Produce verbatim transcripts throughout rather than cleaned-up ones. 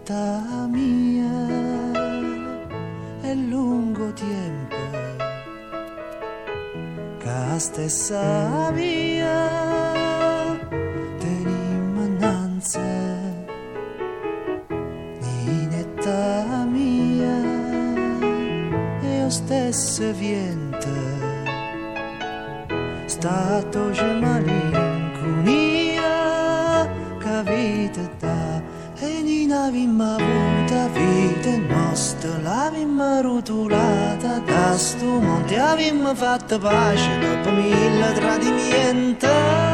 Ninetta mia, è lungo tempo che la stessa via tenim innanzi. Ninetta mia, e lo stesso vento stato c'è malinconia che vita da. E non avevamo avuta vita nostra, l'avevamo rotolata da sto monte, avevamo fatto pace dopo mille tradimenti.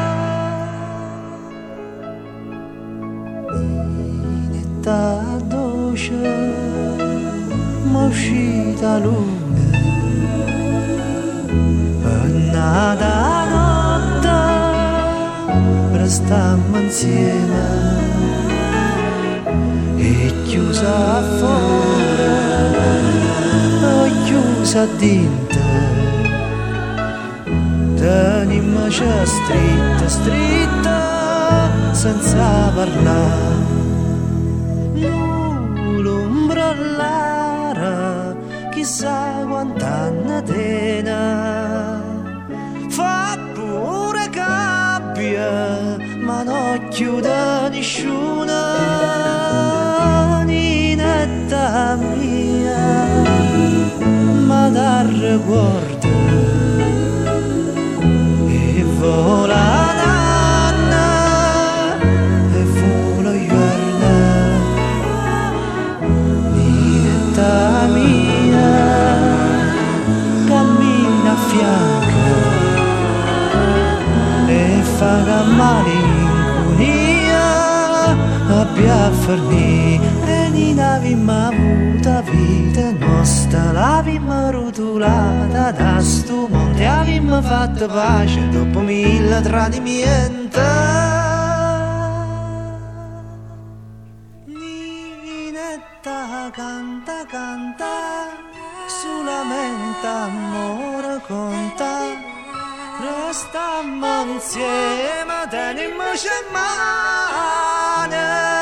Ninetta dolce, m'è uscita luna, e nata notte, restammo insieme. E chiusa fuori, o chiusa dentro, tenimmoci stretta, stretta, senza parlare. L'ombrellare, chissà quant'anni tena, fa pure gabbia, ma non chiude nessuna. Ninetta mia, ma da ricordo e vola nanna e vola giorna. Ninetta mia, cammina a fianco e fa malinconia abbia fornì. E non avevamo avuta vita nostra, l'avevamo rotolata da sto monte, avevamo fatto pace dopo mille tradimenti. Ninetta canta, canta, solamente amore conta, restammo insieme, tenimmoci in mano.